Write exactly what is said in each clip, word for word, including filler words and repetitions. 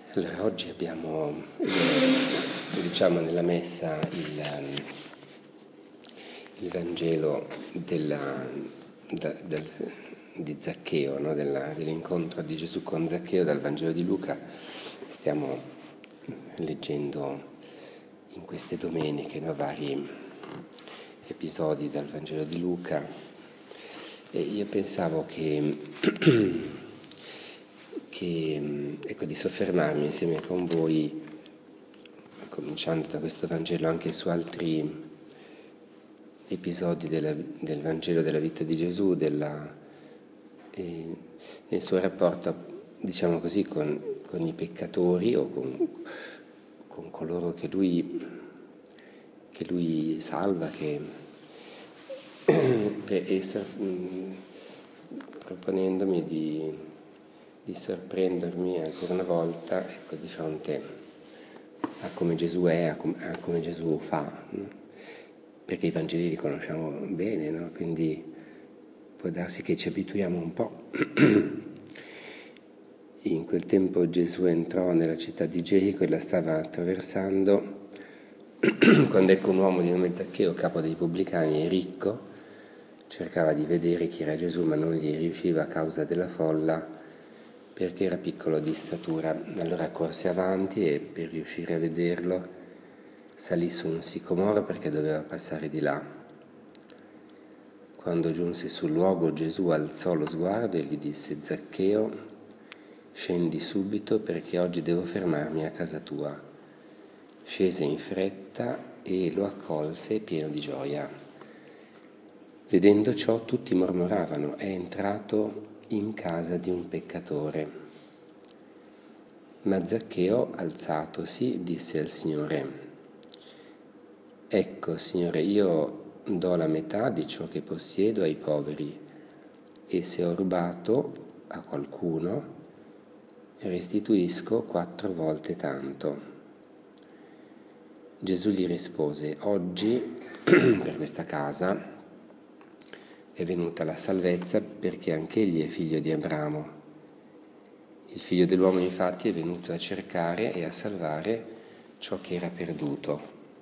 Allora, oggi abbiamo, diciamo, nella messa il, il Vangelo della, da, del, di Zaccheo, no? Della, dell'incontro di Gesù con Zaccheo dal Vangelo di Luca. Stiamo leggendo in queste domeniche, no? Vari episodi dal Vangelo di Luca, e io pensavo che che, ecco, di soffermarmi insieme con voi, cominciando da questo Vangelo, anche su altri episodi della, del Vangelo della vita di Gesù, della, eh, nel suo rapporto, diciamo così, con, con i peccatori o con, con coloro che lui, che lui salva, che, e, proponendomi di di sorprendermi ancora una volta, ecco, di fronte a come Gesù è, a come, a come Gesù fa, no? Perché i Vangeli li conosciamo bene, no? Quindi può darsi che ci abituiamo un po'. In quel tempo Gesù entrò nella città di Gerico e la stava attraversando, quando ecco un uomo di nome Zaccheo, capo dei pubblicani e ricco, cercava di vedere chi era Gesù, ma non gli riusciva a causa della folla, perché era piccolo di statura. Allora corse avanti e, per riuscire a vederlo, salì su un sicomoro perché doveva passare di là. Quando giunse sul luogo, Gesù alzò lo sguardo e gli disse: Zaccheo, scendi subito perché oggi devo fermarmi a casa tua. Scese in fretta e lo accolse pieno di gioia. Vedendo ciò, tutti mormoravano: è entrato in casa di un peccatore. Ma Zaccheo, alzatosi, disse al Signore: ecco, Signore, io do la metà di ciò che possiedo ai poveri, e se ho rubato a qualcuno restituisco quattro volte tanto. Gesù gli rispose: oggi per questa casa è venuta la salvezza, perché anch'egli è figlio di Abramo. Il figlio dell'uomo infatti è venuto a cercare e a salvare ciò che era perduto.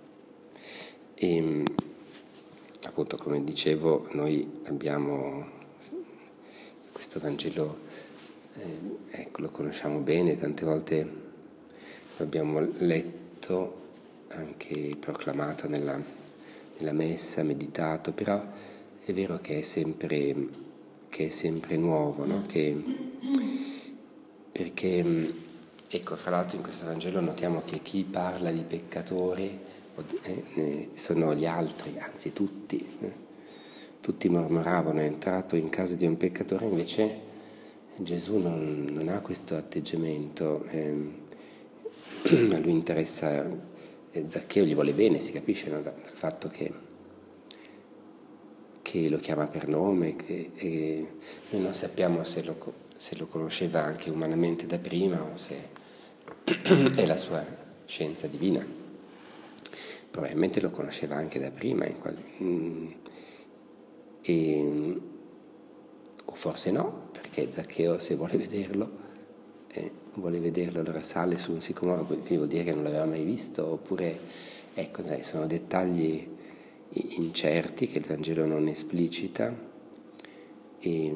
E appunto, come dicevo, noi abbiamo questo Vangelo, eh, ecco, lo conosciamo bene, tante volte lo abbiamo letto, anche proclamato nella, nella messa, meditato, però è vero che è sempre, che è sempre nuovo, no? Che, perché, ecco, fra l'altro in questo Vangelo notiamo che chi parla di peccatore eh, sono gli altri, anzi tutti. Eh. Tutti mormoravano: è entrato in casa di un peccatore, invece Gesù non, non ha questo atteggiamento. Eh, a lui interessa, eh, Zaccheo gli vuole bene, si capisce, no? Dal fatto che che lo chiama per nome, che e noi non sappiamo se lo, se lo conosceva anche umanamente da prima o se è la sua scienza divina. Probabilmente lo conosceva anche da prima, in qual, mm, e, o forse no, perché Zaccheo, se vuole vederlo, eh, vuole vederlo, allora sale su un sicomoro, quindi vuol dire che non l'aveva mai visto, oppure, ecco, dai, sono dettagli incerti che il Vangelo non esplicita, e,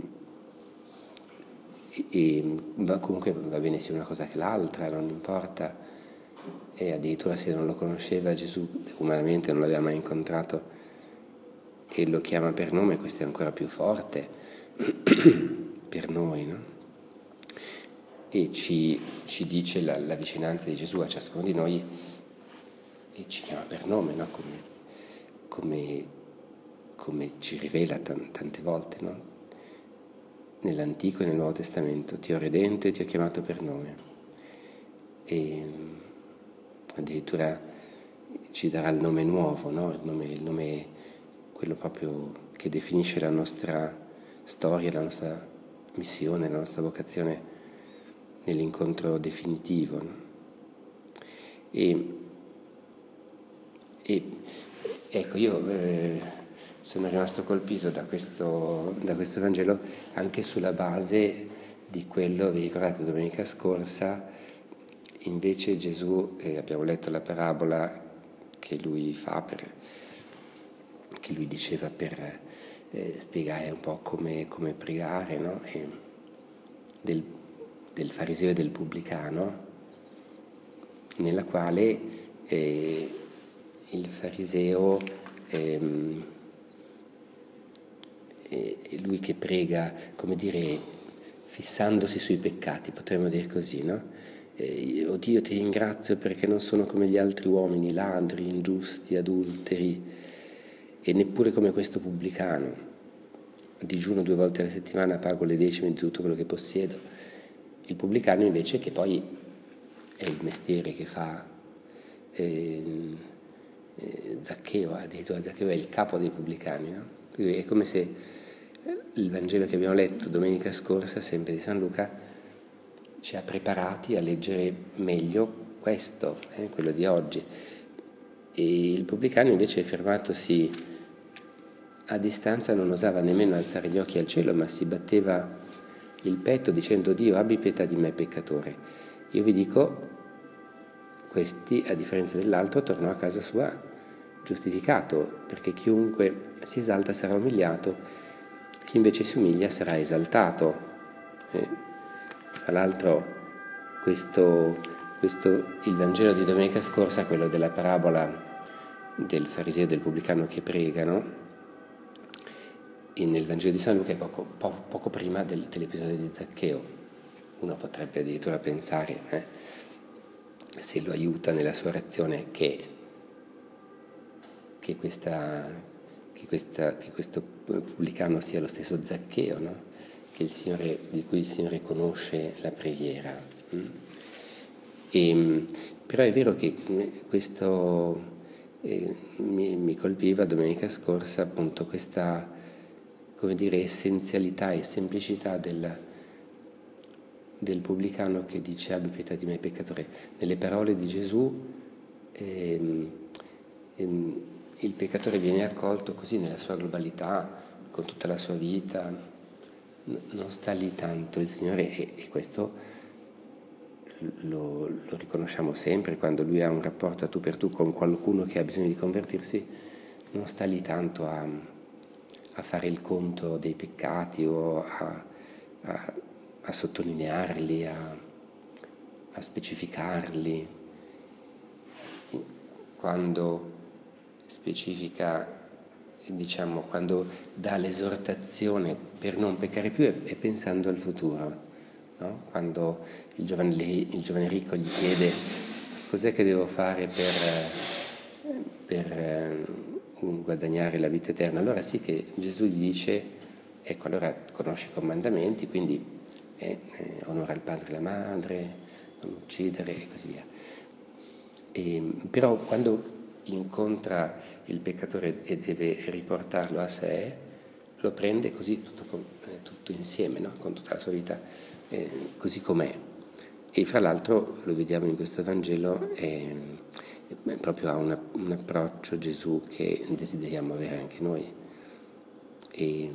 e va, comunque va bene sia una cosa che l'altra, non importa, e addirittura se non lo conosceva Gesù umanamente, non l'aveva mai incontrato e lo chiama per nome, questo è ancora più forte per noi, no? E ci, ci dice la, la vicinanza di Gesù a ciascuno di noi e ci chiama per nome, no? Come Come, come ci rivela t- tante volte, no? Nell'Antico e nel Nuovo Testamento: ti ho redento e ti ho chiamato per nome. E addirittura ci darà il nome nuovo, no? Il nome, il nome, quello proprio che definisce la nostra storia, la nostra missione, la nostra vocazione nell'incontro definitivo, no? E, e Ecco, io eh, sono rimasto colpito da questo, da questo Vangelo anche sulla base di quello, vi ricordate, domenica scorsa, invece Gesù, eh, abbiamo letto la parabola che lui fa, per, che lui diceva per eh, spiegare un po' come, come pregare, no? E del, del fariseo e del pubblicano, nella quale eh, il fariseo ehm, è lui che prega, come dire, fissandosi sui peccati, potremmo dire così, no? Eh, oh Dio, ti ringrazio perché non sono come gli altri uomini, ladri, ingiusti, adulteri, e neppure come questo pubblicano. Digiuno due volte alla settimana, pago le decime di tutto quello che possiedo. Il pubblicano invece, che poi è il mestiere che fa eh, eh, Zaccheo, addirittura Zaccheo è il capo dei pubblicani, no? Quindi è come se il Vangelo che abbiamo letto domenica scorsa, sempre di San Luca, ci ha preparati a leggere meglio questo, eh, quello di oggi. E il pubblicano invece, fermatosi a distanza, non osava nemmeno alzare gli occhi al cielo, ma si batteva il petto dicendo: Dio, abbi pietà di me peccatore. Io vi dico, questi, a differenza dell'altro, tornò a casa sua giustificato, perché chiunque si esalta sarà umiliato, chi invece si umilia sarà esaltato. Eh, tra l'altro questo, questo, il Vangelo di domenica scorsa, quello della parabola del fariseo e del pubblicano che pregano, e nel Vangelo di San Luca è poco, po- poco prima del, dell'episodio di Zaccheo. Uno potrebbe addirittura pensare, eh, se lo aiuta nella sua orazione, che, che, questa, che, questa, che questo pubblicano sia lo stesso Zaccheo, no? Che il Signore, di cui il Signore conosce la preghiera. E, però è vero che questo eh, mi, mi colpiva domenica scorsa appunto questa, come dire, essenzialità e semplicità del, del pubblicano che dice: abbi pietà di me peccatore. Nelle parole di Gesù ehm, ehm, il peccatore viene accolto così nella sua globalità, con tutta la sua vita. Non sta lì tanto il Signore, e, e questo lo, lo riconosciamo sempre quando Lui ha un rapporto a tu per tu con qualcuno che ha bisogno di convertirsi. Non sta lì tanto a, a fare il conto dei peccati o a, a, a sottolinearli, a, a specificarli. Quando specifica, diciamo, quando dà l'esortazione per non peccare più, è, è pensando al futuro, no? Quando il giovane, il giovane ricco gli chiede: cos'è che devo fare per, per guadagnare la vita eterna? Allora sì che Gesù gli dice: ecco, allora conosci i comandamenti, quindi eh, eh, onora il padre e la madre, non uccidere e così via. E, però quando incontra il peccatore e deve riportarlo a sé, lo prende così tutto, con, eh, tutto insieme, no? Con tutta la sua vita, eh, così com'è. E fra l'altro lo vediamo in questo Vangelo, eh, eh, proprio ha una, un approccio Gesù che desideriamo avere anche noi. E,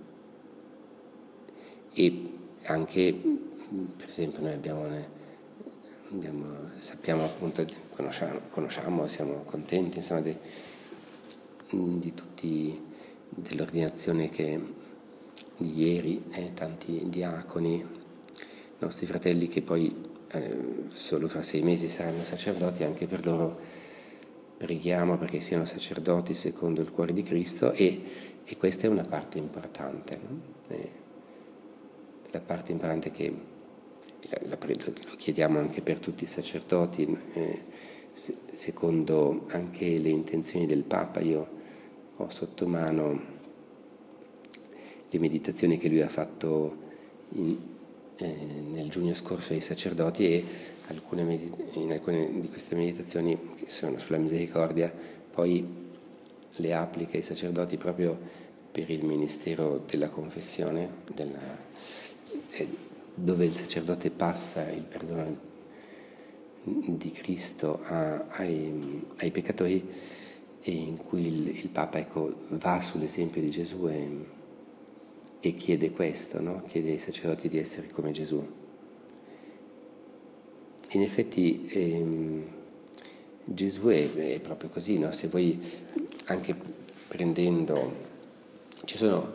e anche, per esempio, noi abbiamo, abbiamo sappiamo appunto, conosciamo, conosciamo siamo contenti, insomma, di, di tutti, dell'ordinazione che di ieri, eh, tanti diaconi, nostri fratelli che poi eh, solo fra sei mesi saranno sacerdoti. Anche per loro preghiamo perché siano sacerdoti secondo il cuore di Cristo, e, e questa è una parte importante, no? Eh, la parte importante che la, la, lo chiediamo anche per tutti i sacerdoti, eh, se, secondo anche le intenzioni del Papa. Io ho sotto mano le meditazioni che lui ha fatto in, eh, nel giugno scorso ai sacerdoti, e alcune medit- in alcune di queste meditazioni, che sono sulla misericordia, poi le applica ai sacerdoti proprio per il ministero della confessione, della, eh, dove il sacerdote passa il perdono di Cristo a, ai, ai peccatori, e in cui il, il Papa, ecco, va sull'esempio di Gesù e, e chiede questo, no? Chiede ai sacerdoti di essere come Gesù. in effetti ehm, Gesù è, è proprio così, no? Se voi anche prendendo, ci sono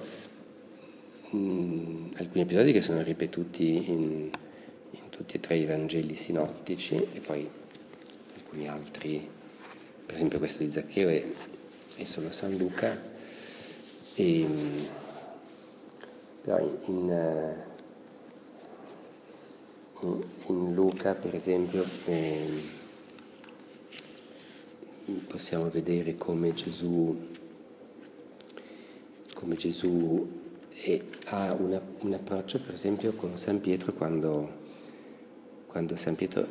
mh, alcuni episodi che sono ripetuti in, in tutti e tre i Vangeli sinottici e poi alcuni altri, per esempio questo di Zaccheo è, è solo San Luca, e, però in, in, in, in Luca per esempio eh, possiamo vedere come Gesù, come Gesù è, ha una, un approccio per esempio con San Pietro quando, quando San Pietro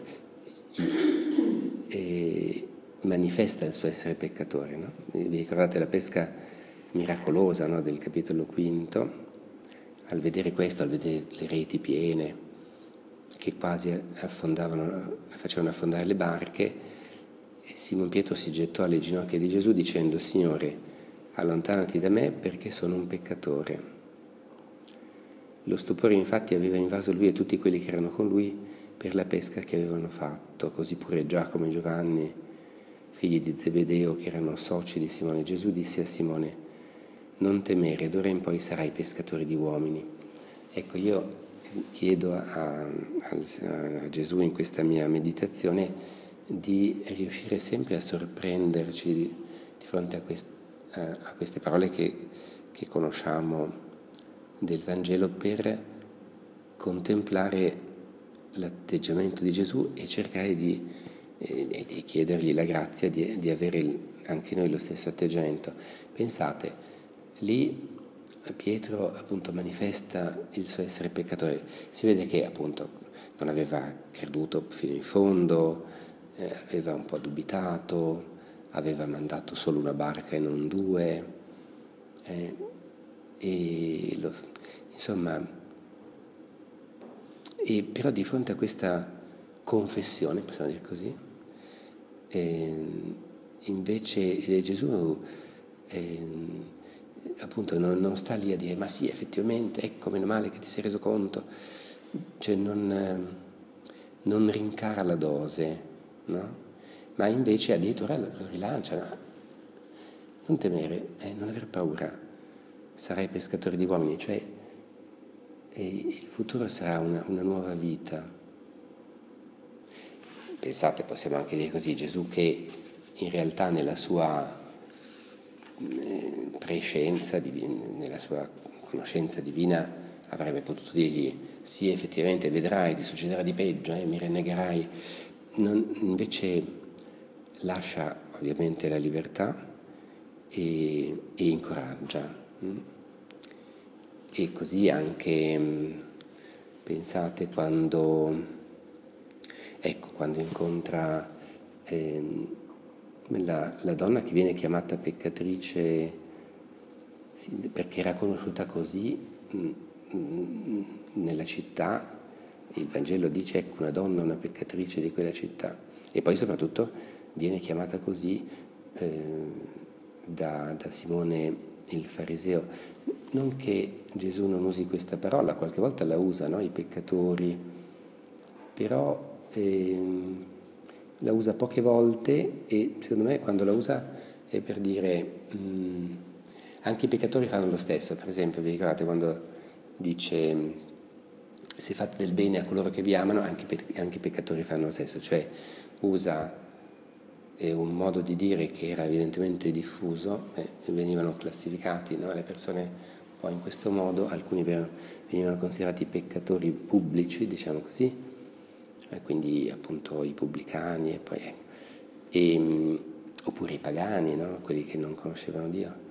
eh, manifesta il suo essere peccatore, no? Vi ricordate la pesca miracolosa, no, del capitolo quinto? Al vedere questo, al vedere le reti piene che quasi affondavano, facevano affondare le barche, Simon Pietro si gettò alle ginocchia di Gesù dicendo: Signore, allontanati da me perché sono un peccatore. Lo stupore infatti aveva invaso lui e tutti quelli che erano con lui per la pesca che avevano fatto, così pure Giacomo e Giovanni, figli di Zebedeo, che erano soci di Simone. Gesù disse a Simone: non temere, d'ora in poi sarai pescatore di uomini. Ecco, io chiedo a, a, a Gesù in questa mia meditazione di riuscire sempre a sorprenderci di, di fronte a, quest, a, a queste parole che, che conosciamo del Vangelo, per contemplare l'atteggiamento di Gesù e cercare di, eh, di chiedergli la grazia di, di avere il, anche noi lo stesso atteggiamento. Pensate, lì Pietro appunto manifesta il suo essere peccatore, si vede che appunto non aveva creduto fino in fondo, eh, aveva un po' dubitato, aveva mandato solo una barca e non due, eh, e lo, insomma, e però di fronte a questa confessione, possiamo dire così, eh, invece Gesù eh, appunto non, non sta lì a dire ma sì, effettivamente, ecco, meno male che ti sei reso conto, cioè non, non rincara la dose, no? Ma invece addirittura lo, lo rilancia, no? Non temere, eh, non aver paura, sarai pescatore di uomini, cioè eh, il futuro sarà una, una nuova vita. Pensate, possiamo anche dire così, Gesù che in realtà nella sua prescienza, nella sua conoscenza divina avrebbe potuto dirgli sì, effettivamente vedrai, ti succederà di peggio, eh, mi rinnegherai. Non, invece lascia ovviamente la libertà e, e incoraggia. E così anche pensate quando, ecco, quando incontra eh, la, la donna che viene chiamata peccatrice perché era conosciuta così nella città, il Vangelo dice ecco una donna, una peccatrice di quella città, e poi soprattutto viene chiamata così eh, da, da Simone il fariseo. Non che Gesù non usi questa parola, qualche volta la usa, no? I peccatori, però eh, la usa poche volte e secondo me quando la usa è per dire mh, anche i peccatori fanno lo stesso. Per esempio, vi ricordate quando dice se fate del bene a coloro che vi amano, anche, anche i peccatori fanno lo stesso, cioè usa eh, un modo di dire che era evidentemente diffuso, eh, venivano classificati, no? Le persone un po' in questo modo, alcuni venivano considerati peccatori pubblici, diciamo così, eh, quindi appunto i pubblicani e poi, eh, e, oppure i pagani, no? Quelli che non conoscevano Dio.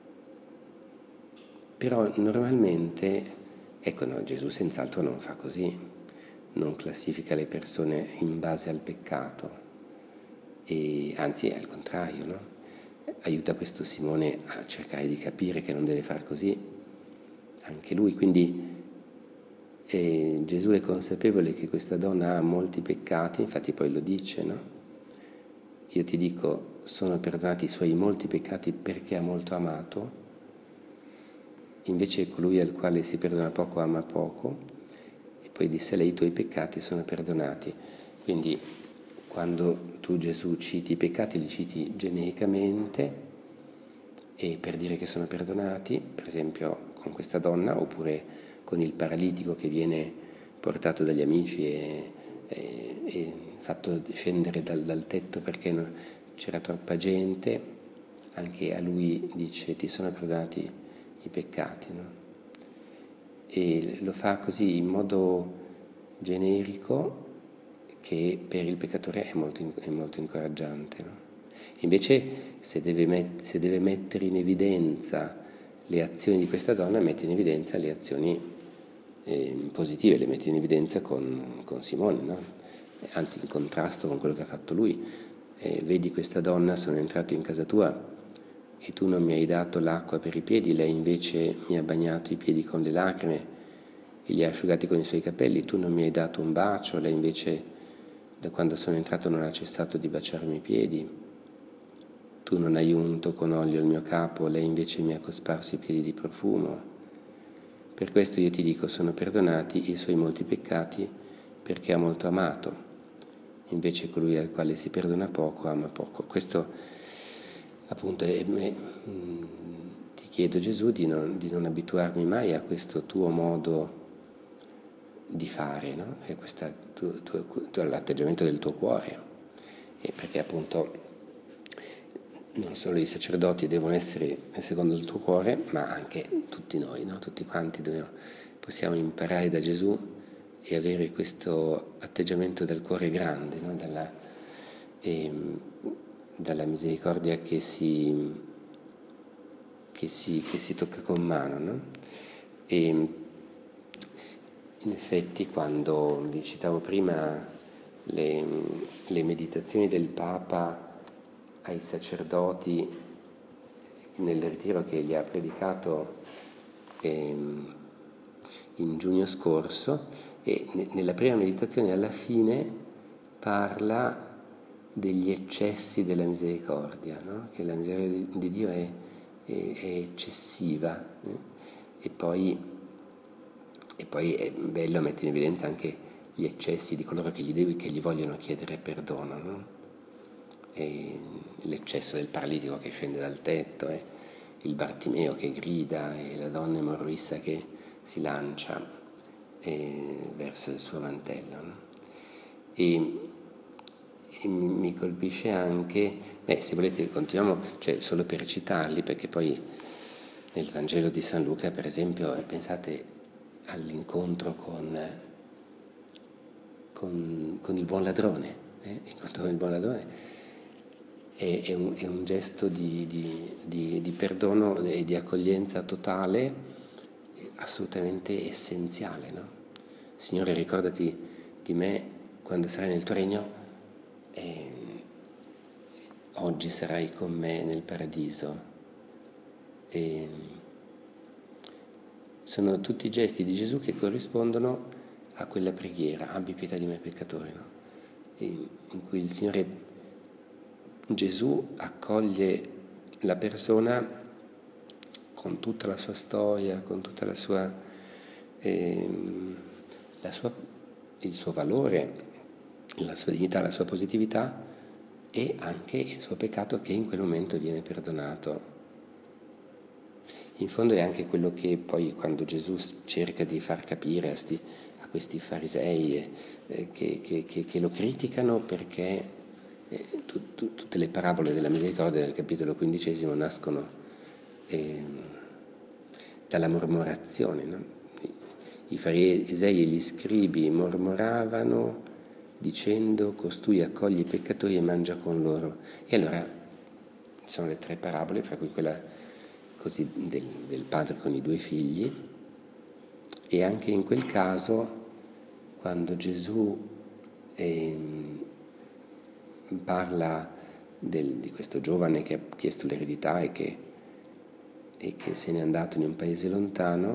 Però normalmente, ecco, no, Gesù senz'altro non fa così, non classifica le persone in base al peccato, e anzi è al contrario, no? Aiuta questo Simone a cercare di capire che non deve fare così, anche lui, quindi eh, Gesù è consapevole che questa donna ha molti peccati, infatti poi lo dice, no? Io ti dico, sono perdonati i suoi molti peccati perché ha molto amato. Invece colui al quale si perdona poco ama poco, e poi disse lei i tuoi peccati sono perdonati. Quindi quando tu, Gesù, citi i peccati, li citi genericamente e per dire che sono perdonati, per esempio con questa donna, oppure con il paralitico che viene portato dagli amici e, e, e fatto scendere dal, dal tetto perché non, c'era troppa gente, anche a lui dice ti sono perdonati i peccati, no? E lo fa così in modo generico che per il peccatore è molto, è molto incoraggiante, no? Invece se deve, met- se deve mettere in evidenza le azioni di questa donna, mette in evidenza le azioni eh, positive, le mette in evidenza con, con Simone, no? Anzi in contrasto con quello che ha fatto lui. Eh, vedi questa donna, sono entrato in casa tua e tu non mi hai dato l'acqua per i piedi, lei invece mi ha bagnato i piedi con le lacrime e li ha asciugati con i suoi capelli, tu non mi hai dato un bacio, lei invece da quando sono entrato non ha cessato di baciarmi i piedi, tu non hai unto con olio il mio capo, lei invece mi ha cosparso i piedi di profumo. Per questo io ti dico, sono perdonati i suoi molti peccati perché ha molto amato, invece colui al quale si perdona poco ama poco. Questo appunto è, è, ti chiedo, Gesù, di non, di non abituarmi mai a questo tuo modo di fare, no? E questo tu, tu, tu, l'atteggiamento del tuo cuore, e perché appunto non solo i sacerdoti devono essere secondo il tuo cuore, ma anche tutti noi, no? Tutti quanti dobbiamo, possiamo imparare da Gesù e avere questo atteggiamento del cuore grande, no? Dalla, e, dalla misericordia che si, che si, che si tocca con mano, no? E in effetti, quando vi citavo prima le, le meditazioni del Papa ai sacerdoti nel ritiro che gli ha predicato eh, in giugno scorso, e nella prima meditazione alla fine parla degli eccessi della misericordia, no? Che la misericordia di Dio è, è, è eccessiva, eh? e poi E poi è bello mettere in evidenza anche gli eccessi di coloro che gli, devi, che gli vogliono chiedere perdono, no? E l'eccesso del paralitico che scende dal tetto, e il Bartimeo che grida, e la donna emorroissa che si lancia eh, verso il suo mantello, no? E, e mi colpisce anche, beh, se volete continuiamo, cioè solo per citarli, perché poi nel Vangelo di San Luca, per esempio, pensate all'incontro con, con, con il buon ladrone, eh? L'incontro con il buon ladrone è, è, un, è un gesto di, di, di, di perdono e di accoglienza totale, assolutamente essenziale, no? Signore, ricordati di me quando sarai nel tuo regno, e oggi sarai con me nel paradiso. E sono tutti gesti di Gesù che corrispondono a quella preghiera, abbi pietà di me peccatore, no? In cui il Signore Gesù accoglie la persona con tutta la sua storia, con tutta la sua, eh, la sua, il suo valore, la sua dignità, la sua positività, e anche il suo peccato che in quel momento viene perdonato. In fondo è anche quello che poi, quando Gesù cerca di far capire a, sti, a questi farisei eh, che, che, che, che lo criticano perché eh, tu, tu, tutte le parabole della misericordia del capitolo quindicesimo nascono eh, dalla mormorazione, no? I farisei e gli scribi mormoravano dicendo: costui accoglie i peccatori e mangia con loro. E allora sono le tre parabole, fra cui quella così del, del padre con i due figli, e anche in quel caso, quando Gesù eh, parla del, di questo giovane che ha chiesto l'eredità e che, e che se n'è andato in un paese lontano,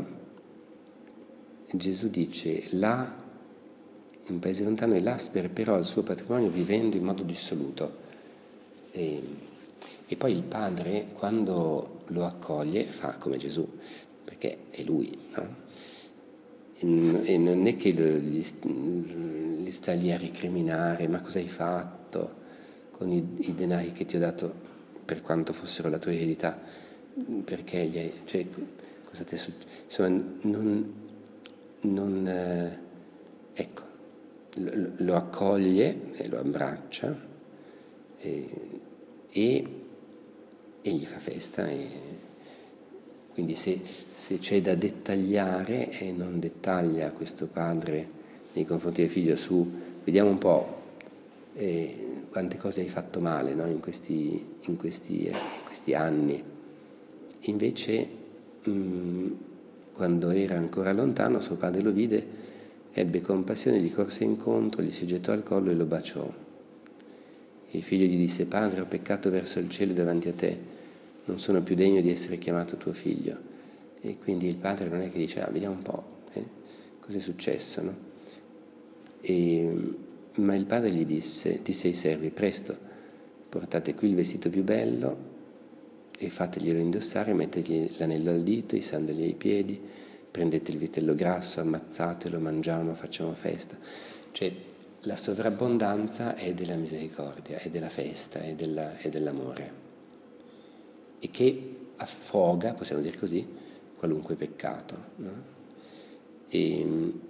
Gesù dice: là, in un paese lontano, e là sperperò il suo patrimonio vivendo in modo dissoluto. E, e pil padre, quando lo accoglie, fa come Gesù, perché è lui, no? E non è che gli, li sta lì a ricriminare, ma cosa hai fatto con i, i denari che ti ho dato, per quanto fossero la tua eredità, perché gli hai, cioè, cosa ti è successo? Insomma, non, non eh, ecco, lo, lo accoglie e lo abbraccia e, e, e gli fa festa. E quindi se, se c'è da dettagliare, e non dettaglia questo padre nei confronti del figlio su, vediamo un po' eh, quante cose hai fatto male, no? in, questi, in, questi, eh, in questi anni. Invece mh, quando era ancora lontano suo padre lo vide, ebbe compassione, gli corse incontro, gli si gettò al collo e lo baciò. Il figlio gli disse: padre, ho peccato verso il cielo davanti a te, non sono più degno di essere chiamato tuo figlio. E quindi il padre non è che dice: ah, vediamo un po', eh, cosa è successo, no? E, ma il padre gli disse: disse ai servi: presto, portate qui il vestito più bello e fateglielo indossare, mettegli l'anello al dito, i sandali ai piedi, prendete il vitello grasso, ammazzatelo, mangiamo, facciamo festa. Cioè la sovrabbondanza è della misericordia, è della festa, è, della, è dell'amore, e che affoga, possiamo dire così, qualunque peccato, no? E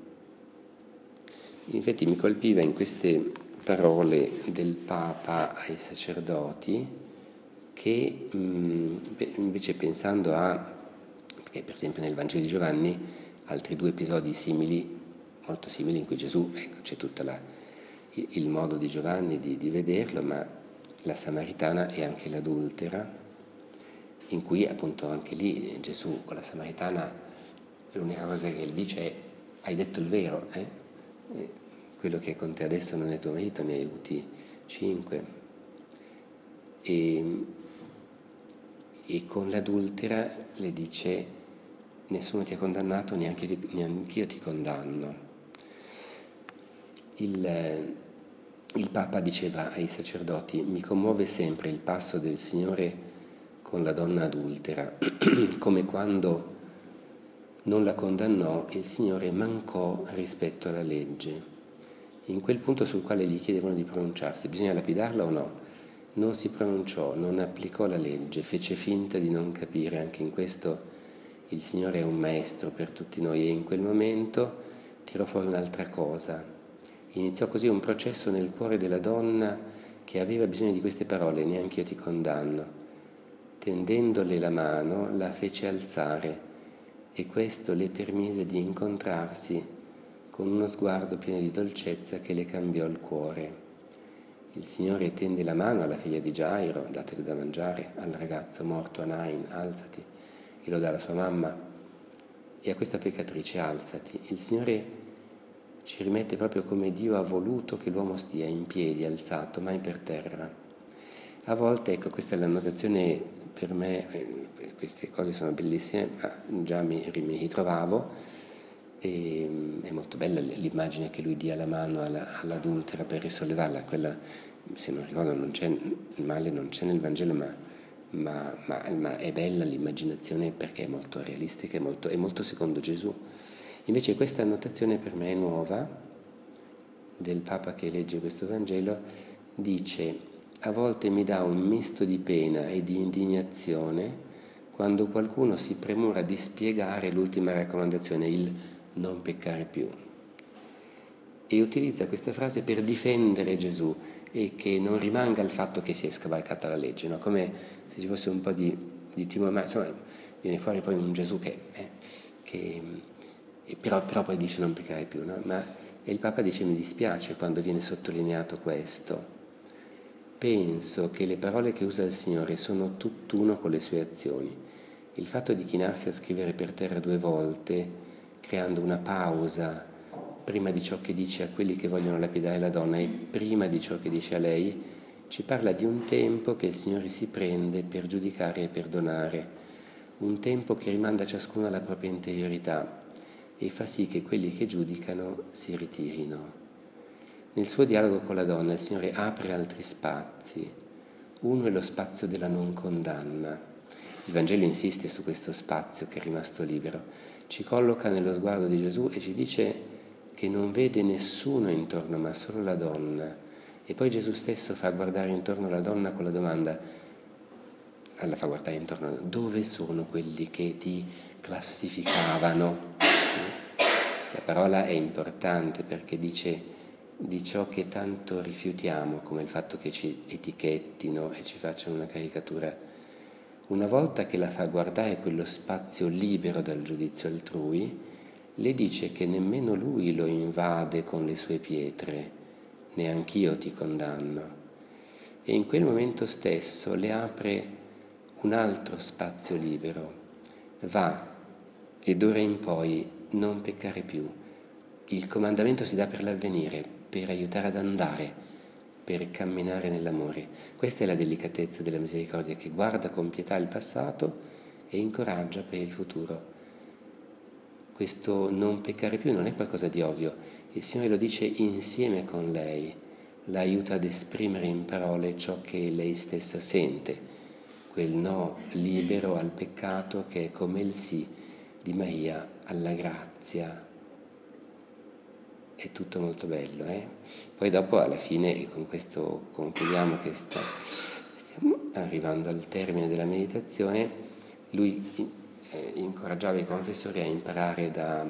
infatti mi colpiva in queste parole del Papa ai sacerdoti che mh, invece pensando a, perché per esempio nel Vangelo di Giovanni altri due episodi simili, molto simili, in cui Gesù, ecco, c'è tutto il modo di Giovanni di, di vederlo, ma la Samaritana e anche l'adultera, in cui appunto anche lì Gesù con la Samaritana l'unica cosa che gli dice è: hai detto il vero, eh? Eh, quello che è con te adesso non è tuo marito, ne hai avuti cinque. E, e con l'adultera le dice: nessuno ti ha condannato, neanche, neanche io ti condanno. Il, il Papa diceva ai sacerdoti: mi commuove sempre il passo del Signore con la donna adultera, come quando non la condannò, il Signore mancò rispetto alla legge. In quel punto sul quale gli chiedevano di pronunciarsi, bisogna lapidarla o no? Non si pronunciò, non applicò la legge, fece finta di non capire. Anche in questo il Signore è un maestro per tutti noi, e in quel momento tirò fuori un'altra cosa. Iniziò così un processo nel cuore della donna che aveva bisogno di queste parole: neanche io ti condanno. Tendendole la mano la fece alzare, e questo le permise di incontrarsi con uno sguardo pieno di dolcezza che le cambiò il cuore. Il Signore tende la mano alla figlia di Gairo: datele da mangiare, al ragazzo morto a Nain: alzati, e lo dà alla sua mamma, e a questa peccatrice: alzati. Il Signore ci rimette proprio come Dio ha voluto che l'uomo stia, in piedi, alzato, mai per terra. A volte, ecco, questa è la notazione per me, eh, queste cose sono bellissime, ma già mi, mi ritrovavo, e è molto bella l'immagine che lui dia la mano alla, all'adultera per risollevarla. Quella, se non ricordo, non c'è, il male non c'è nel Vangelo, ma, ma, ma, ma è bella l'immaginazione perché è molto realistica, è molto, è molto secondo Gesù. Invece questa annotazione per me è nuova, del Papa che legge questo Vangelo, dice: a volte mi dà un misto di pena e di indignazione quando qualcuno si premura di spiegare l'ultima raccomandazione, il non peccare più, e utilizza questa frase per difendere Gesù e che non rimanga il fatto che si è scavalcata la legge, no? Come se ci fosse un po' di, di timore, ma insomma viene fuori poi un Gesù che, eh, che però, però poi dice non peccare più, no? Ma, e il Papa dice: mi dispiace quando viene sottolineato questo. Penso che le parole che usa il Signore sono tutt'uno con le sue azioni. Il fatto di chinarsi a scrivere per terra due volte, creando una pausa prima di ciò che dice a quelli che vogliono lapidare la donna e prima di ciò che dice a lei, ci parla di un tempo che il Signore si prende per giudicare e perdonare, un tempo che rimanda ciascuno alla propria interiorità e fa sì che quelli che giudicano si ritirino. Nel suo dialogo con la donna il Signore apre altri spazi. Uno è lo spazio della non condanna. Il Vangelo insiste su questo spazio che è rimasto libero. Ci colloca nello sguardo di Gesù e ci dice che non vede nessuno intorno ma solo la donna, e poi Gesù stesso fa guardare intorno la donna con la domanda, la fa guardare intorno, dove sono quelli che ti classificavano? La parola è importante perché dice di ciò che tanto rifiutiamo, come il fatto che ci etichettino e ci facciano una caricatura. Una volta che la fa guardare quello spazio libero dal giudizio altrui, le dice che nemmeno lui lo invade con le sue pietre, neanch'io ti condanno. E in quel momento stesso le apre un altro spazio libero. Va, e d'ora in poi non peccare più. Il comandamento si dà per l'avvenire, per aiutare ad andare, per camminare nell'amore. Questa è la delicatezza della misericordia, che guarda con pietà il passato e incoraggia per il futuro. Questo non peccare più non è qualcosa di ovvio. Il Signore lo dice insieme con lei, la aiuta ad esprimere in parole ciò che lei stessa sente, quel no libero al peccato che è come il sì di Maria alla grazia. È tutto molto bello, eh? Poi dopo alla fine, e con questo concludiamo che sta, stiamo arrivando al termine della meditazione, lui eh, incoraggiava i confessori a imparare da,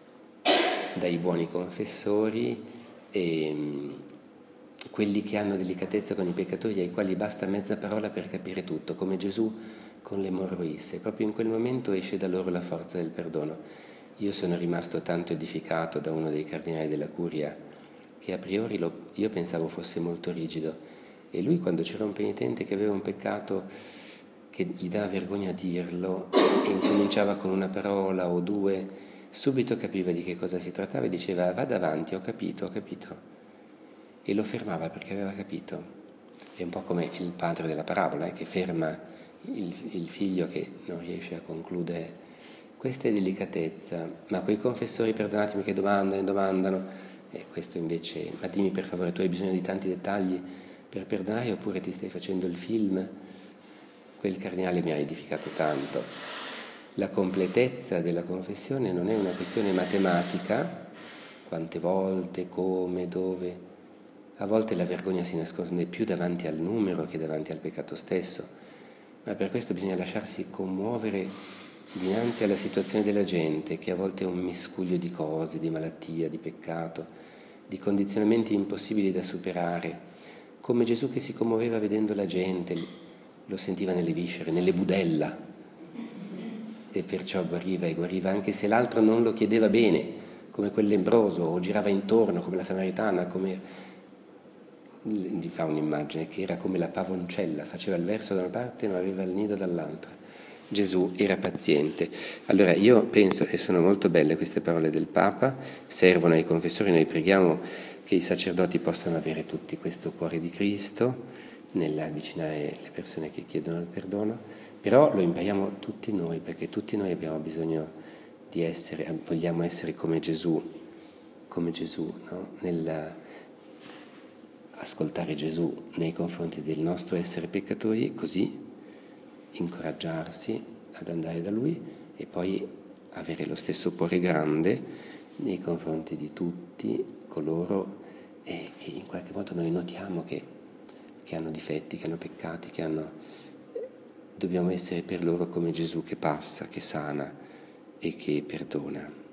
dai buoni confessori, e mh, quelli che hanno delicatezza con i peccatori, ai quali basta mezza parola per capire tutto, come Gesù con le morroisse. Proprio in quel momento esce da loro la forza del perdono. Io sono rimasto tanto edificato da uno dei cardinali della Curia, che a priori lo, io pensavo fosse molto rigido, e lui, quando c'era un penitente che aveva un peccato che gli dava vergogna a dirlo e incominciava con una parola o due, subito capiva di che cosa si trattava e diceva vada avanti, ho capito, ho capito, e lo fermava perché aveva capito. È un po' come il padre della parabola, eh, che ferma il, il figlio che non riesce a concludere. Questa è delicatezza, ma quei confessori, perdonatemi, che domandano e domandano, e questo invece, ma dimmi per favore, tu hai bisogno di tanti dettagli per perdonare oppure ti stai facendo il film? Quel cardinale mi ha edificato tanto. La completezza della confessione non è una questione matematica, quante volte, come, dove. A volte la vergogna si nasconde più davanti al numero che davanti al peccato stesso, ma per questo bisogna lasciarsi commuovere dinanzi alla situazione della gente, che a volte è un miscuglio di cose, di malattia, di peccato, di condizionamenti impossibili da superare, come Gesù che si commuoveva vedendo la gente, lo sentiva nelle viscere, nelle budella, e perciò guariva, e guariva anche se l'altro non lo chiedeva bene, come quel lebbroso, o girava intorno, come la Samaritana, come... Gli fa un'immagine che era come la pavoncella, faceva il verso da una parte ma aveva il nido dall'altra. Gesù era paziente. Allora io penso, e sono molto belle queste parole del Papa, servono ai confessori, noi preghiamo che i sacerdoti possano avere tutti questo cuore di Cristo nell'avvicinare le persone che chiedono il perdono, però lo impariamo tutti noi, perché tutti noi abbiamo bisogno di essere, vogliamo essere come Gesù, come Gesù, no? Nella ascoltare Gesù nei confronti del nostro essere peccatori, così incoraggiarsi ad andare da Lui e poi avere lo stesso cuore grande nei confronti di tutti coloro eh, che in qualche modo noi notiamo che, che hanno difetti, che hanno peccati, che hanno... Dobbiamo essere per loro come Gesù che passa, che sana e che perdona.